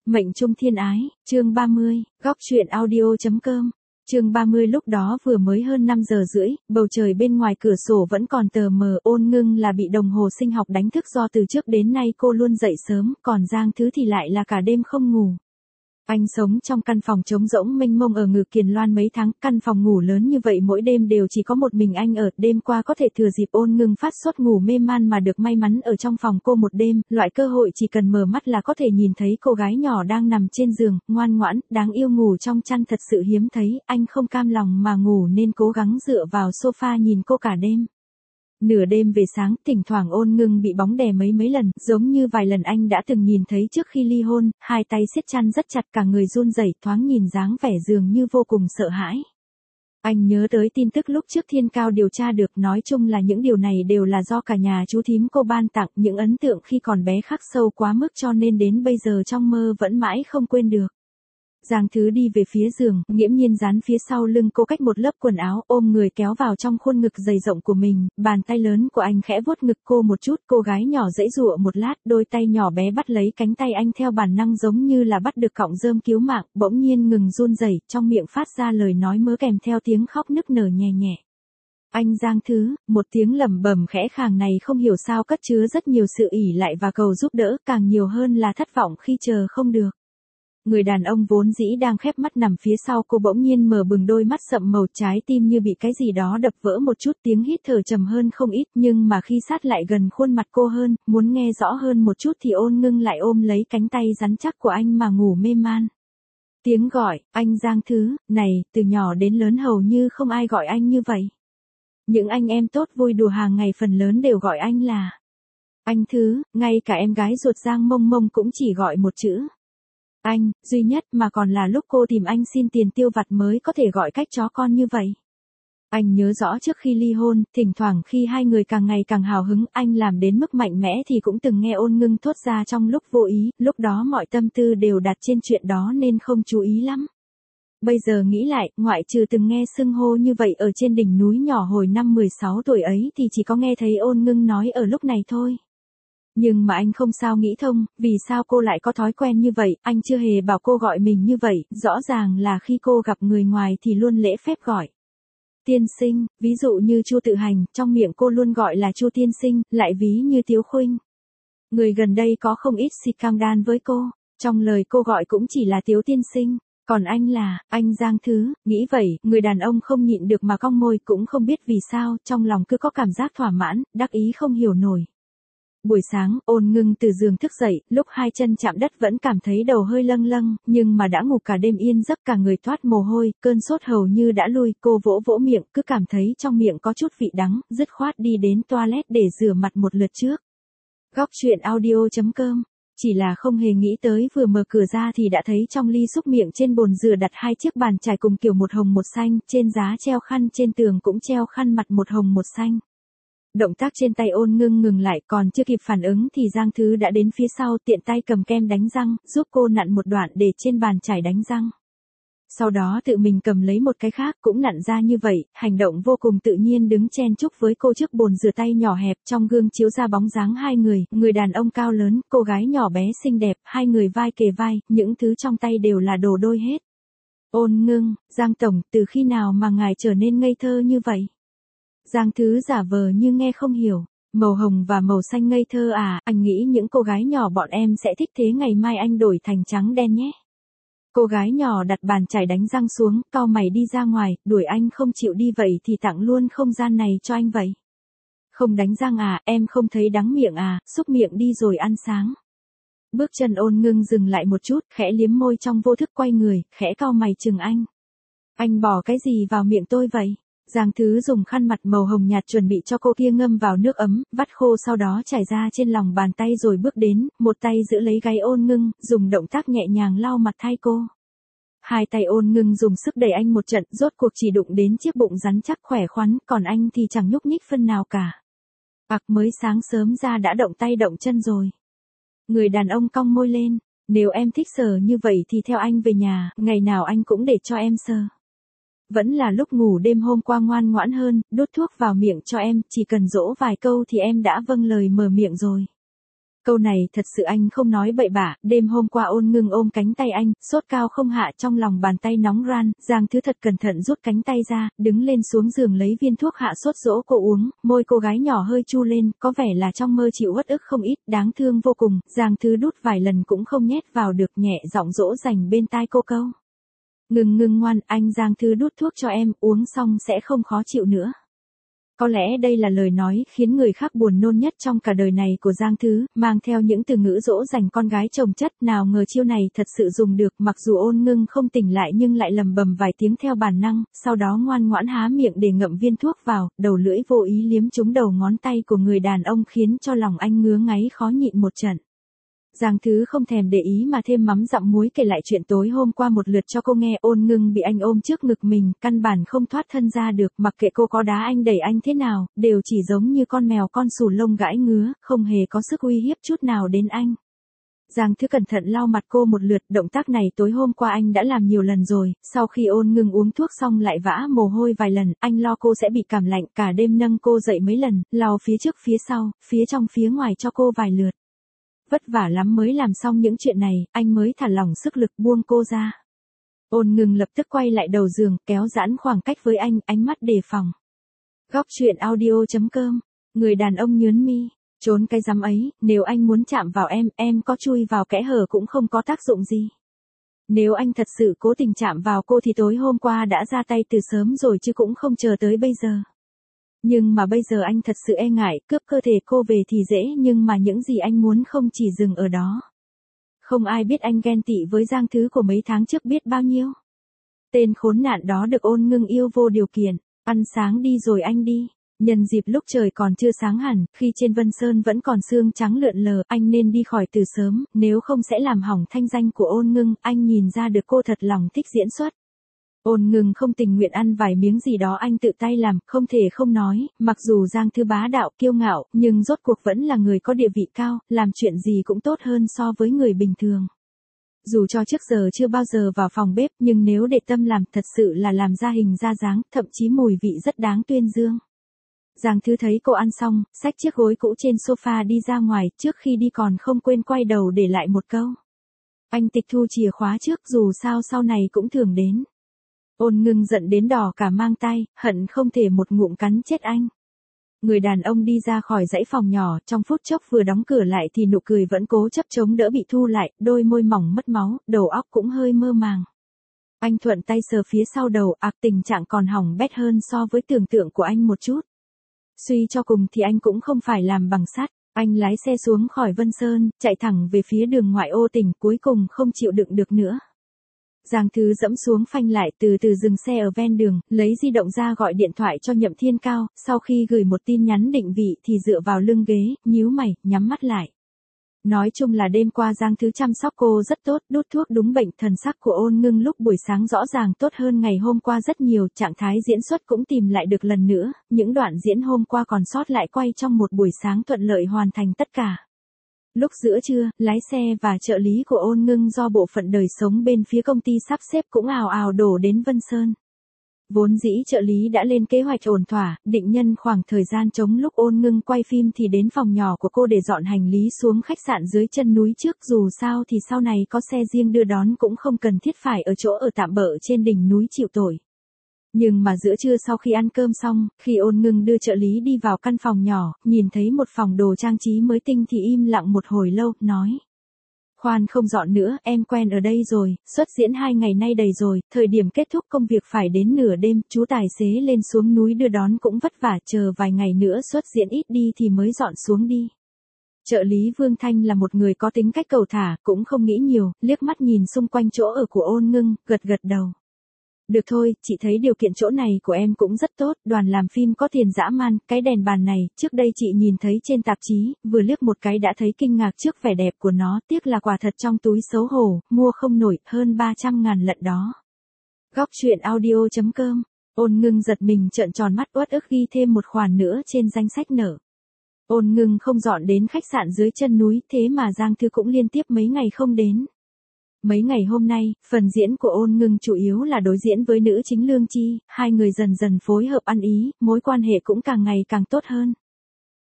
Mệnh trung thiên ái, chương 30, góc truyện audio.com. Chương 30 lúc đó vừa mới hơn 5 giờ rưỡi, bầu trời bên ngoài cửa sổ vẫn còn tờ mờ. Ôn Ngưng là bị đồng hồ sinh học đánh thức do từ trước đến nay cô luôn dậy sớm, còn Giang Thứ thì lại là cả đêm không ngủ. Anh sống trong căn phòng trống rỗng mênh mông ở Ngự Kiền Loan mấy tháng, căn phòng ngủ lớn như vậy mỗi đêm đều chỉ có một mình anh ở. Đêm qua có thể thừa dịp Ôn Ngưng phát sốt ngủ mê man mà được may mắn ở trong phòng cô một đêm, loại cơ hội chỉ cần mở mắt là có thể nhìn thấy cô gái nhỏ đang nằm trên giường, ngoan ngoãn, đáng yêu ngủ trong chăn thật sự hiếm thấy. Anh không cam lòng mà ngủ nên cố gắng dựa vào sofa nhìn cô cả đêm. Nửa đêm về sáng, thỉnh thoảng Ôn Ngưng bị bóng đè mấy lần, giống như vài lần anh đã từng nhìn thấy trước khi ly hôn, hai tay siết chăn rất chặt, cả người run rẩy, thoáng nhìn dáng vẻ dường như vô cùng sợ hãi. Anh nhớ tới tin tức lúc trước Thiên Cao điều tra được, nói chung là những điều này đều là do cả nhà chú thím cô ban tặng, những ấn tượng khi còn bé khắc sâu quá mức cho nên đến bây giờ trong mơ vẫn mãi không quên được. Giang Thứ đi về phía giường, nghiễm nhiên dán phía sau lưng cô cách một lớp quần áo, ôm người kéo vào trong khuôn ngực dày rộng của mình, bàn tay lớn của anh khẽ vuốt ngực cô một chút, cô gái nhỏ giãy giụa một lát, đôi tay nhỏ bé bắt lấy cánh tay anh theo bản năng giống như là bắt được cọng rơm cứu mạng, bỗng nhiên ngừng run rẩy, trong miệng phát ra lời nói mớ kèm theo tiếng khóc nức nở nhẹ nhẹ. Anh Giang Thứ, một tiếng lẩm bẩm khẽ khàng này không hiểu sao cất chứa rất nhiều sự ỷ lại và cầu giúp đỡ, càng nhiều hơn là thất vọng khi chờ không được. Người đàn ông vốn dĩ đang khép mắt nằm phía sau cô bỗng nhiên mở bừng đôi mắt sậm màu, trái tim như bị cái gì đó đập vỡ một chút, tiếng hít thở trầm hơn không ít, nhưng mà khi sát lại gần khuôn mặt cô hơn, muốn nghe rõ hơn một chút thì Ôn Ngưng lại ôm lấy cánh tay rắn chắc của anh mà ngủ mê man. Tiếng gọi, anh Giang Thứ, này, từ nhỏ đến lớn hầu như không ai gọi anh như vậy. Những anh em tốt vui đùa hàng ngày phần lớn đều gọi anh là anh Thứ, ngay cả em gái ruột Giang Mông Mông cũng chỉ gọi một chữ anh, duy nhất, mà còn là lúc cô tìm anh xin tiền tiêu vặt mới có thể gọi cách chó con như vậy. Anh nhớ rõ trước khi ly hôn, thỉnh thoảng khi hai người càng ngày càng hào hứng, anh làm đến mức mạnh mẽ thì cũng từng nghe Ôn Ngưng thốt ra trong lúc vô ý, lúc đó mọi tâm tư đều đặt trên chuyện đó nên không chú ý lắm. Bây giờ nghĩ lại, ngoại trừ từng nghe xưng hô như vậy ở trên đỉnh núi nhỏ hồi năm 16 tuổi ấy thì chỉ có nghe thấy Ôn Ngưng nói ở lúc này thôi. Nhưng mà anh không sao nghĩ thông, vì sao cô lại có thói quen như vậy, anh chưa hề bảo cô gọi mình như vậy, rõ ràng là khi cô gặp người ngoài thì luôn lễ phép gọi tiên sinh, ví dụ như Chu Tự Hành, trong miệng cô luôn gọi là Chu tiên sinh, lại ví như Tiếu Khuynh. Người gần đây có không ít scandal với cô, trong lời cô gọi cũng chỉ là Tiếu tiên sinh, còn anh là, anh Giang Thứ, nghĩ vậy, người đàn ông không nhịn được mà cong môi, cũng không biết vì sao, trong lòng cứ có cảm giác thỏa mãn, đắc ý không hiểu nổi. Buổi sáng, Ôn Ngưng từ giường thức dậy, lúc hai chân chạm đất vẫn cảm thấy đầu hơi lâng lâng, nhưng mà đã ngủ cả đêm yên giấc, cả người toát mồ hôi, cơn sốt hầu như đã lui, cô vỗ vỗ miệng, cứ cảm thấy trong miệng có chút vị đắng, dứt khoát đi đến toilet để rửa mặt một lượt trước. Góc truyện audio.com. Chỉ là không hề nghĩ tới vừa mở cửa ra thì đã thấy trong ly xúc miệng trên bồn rửa đặt hai chiếc bàn chải cùng kiểu một hồng một xanh, trên giá treo khăn, trên tường cũng treo khăn mặt một hồng một xanh. Động tác trên tay Ôn Ngưng ngừng lại, còn chưa kịp phản ứng thì Giang Thứ đã đến phía sau, tiện tay cầm kem đánh răng, giúp cô nặn một đoạn để trên bàn chải đánh răng. Sau đó tự mình cầm lấy một cái khác cũng nặn ra như vậy, hành động vô cùng tự nhiên đứng chen chúc với cô trước bồn rửa tay nhỏ hẹp, trong gương chiếu ra bóng dáng hai người đàn ông cao lớn, cô gái nhỏ bé xinh đẹp, hai người vai kề vai, những thứ trong tay đều là đồ đôi hết. Ôn Ngưng, Giang Tổng, từ khi nào mà ngài trở nên ngây thơ như vậy? Giang Thứ giả vờ như nghe không hiểu, màu hồng và màu xanh ngây thơ à, anh nghĩ những cô gái nhỏ bọn em sẽ thích thế, ngày mai anh đổi thành trắng đen nhé. Cô gái nhỏ đặt bàn chải đánh răng xuống, cau mày đi ra ngoài, đuổi anh không chịu đi vậy thì tặng luôn không gian này cho anh vậy. Không đánh răng à, em không thấy đắng miệng à, xúc miệng đi rồi ăn sáng. Bước chân Ôn Ngưng dừng lại một chút, khẽ liếm môi trong vô thức quay người, khẽ cau mày chừng anh. Anh bỏ cái gì vào miệng tôi vậy? Giang Thứ dùng khăn mặt màu hồng nhạt chuẩn bị cho cô kia ngâm vào nước ấm, vắt khô sau đó trải ra trên lòng bàn tay rồi bước đến, một tay giữ lấy gáy Ôn Ngưng, dùng động tác nhẹ nhàng lau mặt thay cô. Hai tay Ôn Ngưng dùng sức đẩy anh một trận, rốt cuộc chỉ đụng đến chiếc bụng rắn chắc khỏe khoắn, còn anh thì chẳng nhúc nhích phân nào cả. Mới sáng sớm ra đã động tay động chân rồi. Người đàn ông cong môi lên, nếu em thích sờ như vậy thì theo anh về nhà, ngày nào anh cũng để cho em sờ. Vẫn là lúc ngủ đêm hôm qua ngoan ngoãn hơn, đút thuốc vào miệng cho em, chỉ cần dỗ vài câu thì em đã vâng lời mở miệng rồi. Câu này thật sự anh không nói bậy bạ, đêm hôm qua Ôn Ngưng ôm cánh tay anh, sốt cao không hạ trong lòng bàn tay nóng ran, Giang Thứ thật cẩn thận rút cánh tay ra, đứng lên xuống giường lấy viên thuốc hạ sốt dỗ cô uống, môi cô gái nhỏ hơi chu lên, có vẻ là trong mơ chịu uất ức không ít, đáng thương vô cùng, Giang Thứ đút vài lần cũng không nhét vào được, nhẹ giọng dỗ dành bên tai cô câu. Ngưng ngoan, anh Giang Thứ đút thuốc cho em, uống xong sẽ không khó chịu nữa. Có lẽ đây là lời nói khiến người khác buồn nôn nhất trong cả đời này của Giang Thứ, mang theo những từ ngữ dỗ dành con gái chồng chất, nào ngờ chiêu này thật sự dùng được, mặc dù Ôn Ngưng không tỉnh lại nhưng lại lầm bầm vài tiếng theo bản năng, sau đó ngoan ngoãn há miệng để ngậm viên thuốc vào, đầu lưỡi vô ý liếm trúng đầu ngón tay của người đàn ông khiến cho lòng anh ngứa ngáy khó nhịn một trận. Giang Thứ không thèm để ý mà thêm mắm dặm muối kể lại chuyện tối hôm qua một lượt cho cô nghe. Ôn Ngưng bị anh ôm trước ngực mình, căn bản không thoát thân ra được, mặc kệ cô có đá anh đẩy anh thế nào, đều chỉ giống như con mèo con sù lông gãi ngứa, không hề có sức uy hiếp chút nào đến anh. Giang Thứ cẩn thận lau mặt cô một lượt, động tác này tối hôm qua anh đã làm nhiều lần rồi, sau khi Ôn Ngưng uống thuốc xong lại vã mồ hôi vài lần, anh lo cô sẽ bị cảm lạnh, cả đêm nâng cô dậy mấy lần, lau phía trước phía sau, phía trong phía ngoài cho cô vài lượt. Vất vả lắm mới làm xong những chuyện này, anh mới thả lỏng sức lực buông cô ra. Ôn Ngưng lập tức quay lại đầu giường, kéo giãn khoảng cách với anh, ánh mắt đề phòng. Góc truyện audio.com, người đàn ông nhướng mi, trốn cái rắm ấy, nếu anh muốn chạm vào em có chui vào kẽ hở cũng không có tác dụng gì. Nếu anh thật sự cố tình chạm vào cô thì tối hôm qua đã ra tay từ sớm rồi chứ cũng không chờ tới bây giờ. Nhưng mà bây giờ anh thật sự e ngại, cướp cơ thể cô về thì dễ, nhưng mà những gì anh muốn không chỉ dừng ở đó. Không ai biết anh ghen tị với Giang Thứ của mấy tháng trước biết bao nhiêu. Tên khốn nạn đó được Ôn Ngưng yêu vô điều kiện, ăn sáng đi rồi anh đi. Nhân dịp lúc trời còn chưa sáng hẳn, khi trên Vân Sơn vẫn còn sương trắng lượn lờ, anh nên đi khỏi từ sớm, nếu không sẽ làm hỏng thanh danh của Ôn Ngưng, anh nhìn ra được cô thật lòng thích diễn xuất. Ôn Ngưng không tình nguyện ăn vài miếng gì đó anh tự tay làm, không thể không nói, mặc dù Giang Thứ bá đạo kiêu ngạo, nhưng rốt cuộc vẫn là người có địa vị cao, làm chuyện gì cũng tốt hơn so với người bình thường. Dù cho trước giờ chưa bao giờ vào phòng bếp, nhưng nếu để tâm làm, thật sự là làm ra hình ra dáng, thậm chí mùi vị rất đáng tuyên dương. Giang Thứ thấy cô ăn xong, xách chiếc gối cũ trên sofa đi ra ngoài, trước khi đi còn không quên quay đầu để lại một câu. Anh tịch thu chìa khóa trước, dù sao sau này cũng thường đến. Ôn Ngưng giận đến đỏ cả mang tay, hận không thể một ngụm cắn chết anh. Người đàn ông đi ra khỏi dãy phòng nhỏ, trong phút chốc vừa đóng cửa lại thì nụ cười vẫn cố chấp chống đỡ bị thu lại, đôi môi mỏng mất máu, đầu óc cũng hơi mơ màng. Anh thuận tay sờ phía sau đầu, tình trạng còn hỏng bét hơn so với tưởng tượng của anh một chút. Suy cho cùng thì anh cũng không phải làm bằng sắt. Anh lái xe xuống khỏi Vân Sơn, chạy thẳng về phía đường ngoại ô tỉnh, cuối cùng không chịu đựng được nữa. Giang Thứ dẫm xuống phanh lại, từ từ dừng xe ở ven đường, lấy di động ra gọi điện thoại cho Nhậm Thiên Cao, sau khi gửi một tin nhắn định vị thì dựa vào lưng ghế, nhíu mày, nhắm mắt lại. Nói chung là đêm qua Giang Thứ chăm sóc cô rất tốt, đút thuốc đúng bệnh, thần sắc của Ôn Ngưng lúc buổi sáng rõ ràng tốt hơn ngày hôm qua rất nhiều, trạng thái diễn xuất cũng tìm lại được lần nữa, những đoạn diễn hôm qua còn sót lại quay trong một buổi sáng thuận lợi hoàn thành tất cả. Lúc giữa trưa, lái xe và trợ lý của Ôn Ngưng do bộ phận đời sống bên phía công ty sắp xếp cũng ào ào đổ đến Vân Sơn. Vốn dĩ trợ lý đã lên kế hoạch ổn thỏa, định nhân khoảng thời gian trống lúc Ôn Ngưng quay phim thì đến phòng nhỏ của cô để dọn hành lý xuống khách sạn dưới chân núi trước, dù sao thì sau này có xe riêng đưa đón cũng không cần thiết phải ở chỗ ở tạm bợ trên đỉnh núi chịu tội. Nhưng mà giữa trưa sau khi ăn cơm xong, khi Ôn Ngưng đưa trợ lý đi vào căn phòng nhỏ, nhìn thấy một phòng đồ trang trí mới tinh thì im lặng một hồi lâu, nói. Khoan không dọn nữa, em quen ở đây rồi, xuất diễn 2 ngày nay đầy rồi, thời điểm kết thúc công việc phải đến nửa đêm, chú tài xế lên xuống núi đưa đón cũng vất vả, chờ vài ngày nữa xuất diễn ít đi thì mới dọn xuống đi. Trợ lý Vương Thanh là một người có tính cách cầu thả, cũng không nghĩ nhiều, liếc mắt nhìn xung quanh chỗ ở của Ôn Ngưng, gật gật đầu. Được thôi, chị thấy điều kiện chỗ này của em cũng rất tốt, đoàn làm phim có tiền dã man, cái đèn bàn này, trước đây chị nhìn thấy trên tạp chí, vừa liếc một cái đã thấy kinh ngạc trước vẻ đẹp của nó, tiếc là quả thật trong túi xấu hổ, mua không nổi, hơn 300.000 lận đó. Góc truyện audio.com, Ôn Ngưng giật mình trợn tròn mắt uất ức ghi thêm một khoản nữa trên danh sách nợ. Ôn Ngưng không dọn đến khách sạn dưới chân núi, thế mà Giang Thư cũng liên tiếp mấy ngày không đến. Mấy ngày hôm nay, phần diễn của Ôn Ngưng chủ yếu là đối diễn với nữ chính Lương Chi, hai người dần dần phối hợp ăn ý, mối quan hệ cũng càng ngày càng tốt hơn.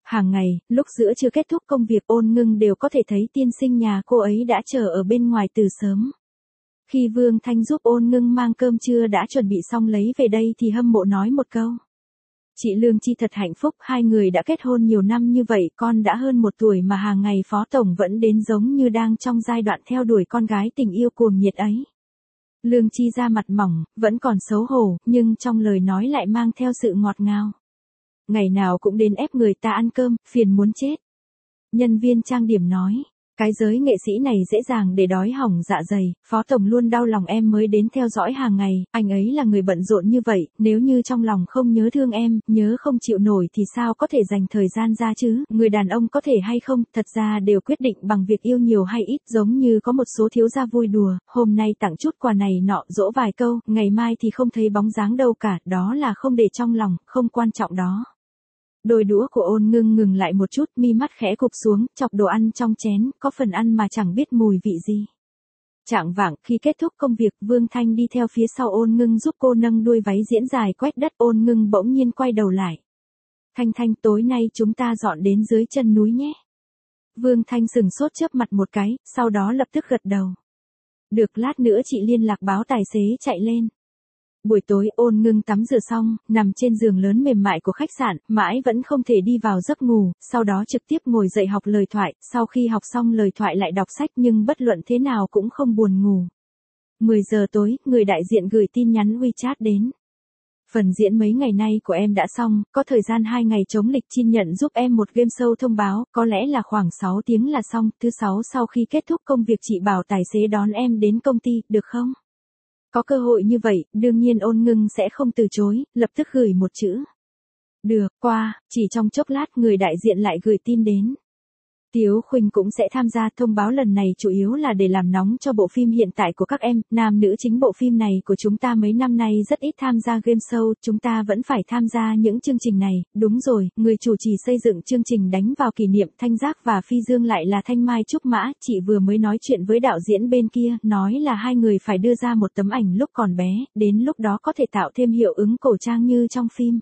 Hàng ngày, lúc giữa chưa kết thúc công việc Ôn Ngưng đều có thể thấy tiên sinh nhà cô ấy đã chờ ở bên ngoài từ sớm. Khi Vương Thanh giúp Ôn Ngưng mang cơm trưa đã chuẩn bị xong lấy về đây thì hâm mộ nói một câu. Chị Lương Chi thật hạnh phúc, hai người đã kết hôn nhiều năm như vậy, con đã hơn 1 tuổi mà hàng ngày Phó Tổng vẫn đến giống như đang trong giai đoạn theo đuổi con gái tình yêu cuồng nhiệt ấy. Lương Chi da mặt mỏng, vẫn còn xấu hổ, nhưng trong lời nói lại mang theo sự ngọt ngào. Ngày nào cũng đến ép người ta ăn cơm, phiền muốn chết. Nhân viên trang điểm nói, cái giới nghệ sĩ này dễ dàng để đói hỏng dạ dày, Phó Tổng luôn đau lòng em mới đến theo dõi hàng ngày, anh ấy là người bận rộn như vậy, nếu như trong lòng không nhớ thương em, nhớ không chịu nổi thì sao có thể dành thời gian ra chứ, người đàn ông có thể hay không, thật ra đều quyết định bằng việc yêu nhiều hay ít, giống như có một số thiếu gia vui đùa, hôm nay tặng chút quà này nọ dỗ vài câu, ngày mai thì không thấy bóng dáng đâu cả, đó là không để trong lòng, không quan trọng đó. Đôi đũa của Ôn Ngưng ngừng lại một chút, mi mắt khẽ cụp xuống, chọc đồ ăn trong chén, có phần ăn mà chẳng biết mùi vị gì. Chạng vạng, khi kết thúc công việc, Vương Thanh đi theo phía sau Ôn Ngưng giúp cô nâng đuôi váy diễn dài quét đất. Ôn Ngưng bỗng nhiên quay đầu lại. Thanh, tối nay chúng ta dọn đến dưới chân núi nhé. Vương Thanh sừng sốt chớp mặt một cái, sau đó lập tức gật đầu. Được, lát nữa chị liên lạc báo tài xế chạy lên. Buổi tối Ôn Ngưng tắm rửa xong, nằm trên giường lớn mềm mại của khách sạn, mãi vẫn không thể đi vào giấc ngủ, sau đó trực tiếp ngồi dậy học lời thoại, sau khi học xong lời thoại lại đọc sách nhưng bất luận thế nào cũng không buồn ngủ. 10 giờ tối, người đại diện gửi tin nhắn WeChat đến. Phần diễn mấy ngày nay của em đã xong, có thời gian 2 ngày chống lịch Chin nhận giúp em một game show thông báo, có lẽ là khoảng 6 tiếng là xong, thứ 6 sau khi kết thúc công việc chị bảo tài xế đón em đến công ty, được không? Có cơ hội như vậy, đương nhiên Ôn Ngưng sẽ không từ chối, lập tức gửi một chữ. Được, qua, chỉ trong chốc lát người đại diện lại gửi tin đến. Tiếu Khuynh cũng sẽ tham gia, thông báo lần này chủ yếu là để làm nóng cho bộ phim hiện tại của các em, nam nữ chính bộ phim này của chúng ta mấy năm nay rất ít tham gia game show, chúng ta vẫn phải tham gia những chương trình này, đúng rồi, người chủ trì xây dựng chương trình đánh vào kỷ niệm Thanh Giác và Phi Dương lại là Thanh Mai Trúc Mã, chị vừa mới nói chuyện với đạo diễn bên kia, nói là hai người phải đưa ra một tấm ảnh lúc còn bé, đến lúc đó có thể tạo thêm hiệu ứng cổ trang như trong phim.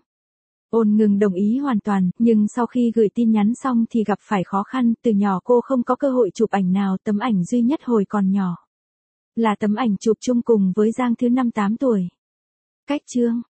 Ôn Ngưng đồng ý hoàn toàn, nhưng sau khi gửi tin nhắn xong thì gặp phải khó khăn, từ nhỏ cô không có cơ hội chụp ảnh nào, tấm ảnh duy nhất hồi còn nhỏ là tấm ảnh chụp chung cùng với Giang Thứ 5 8 tuổi. Cách chương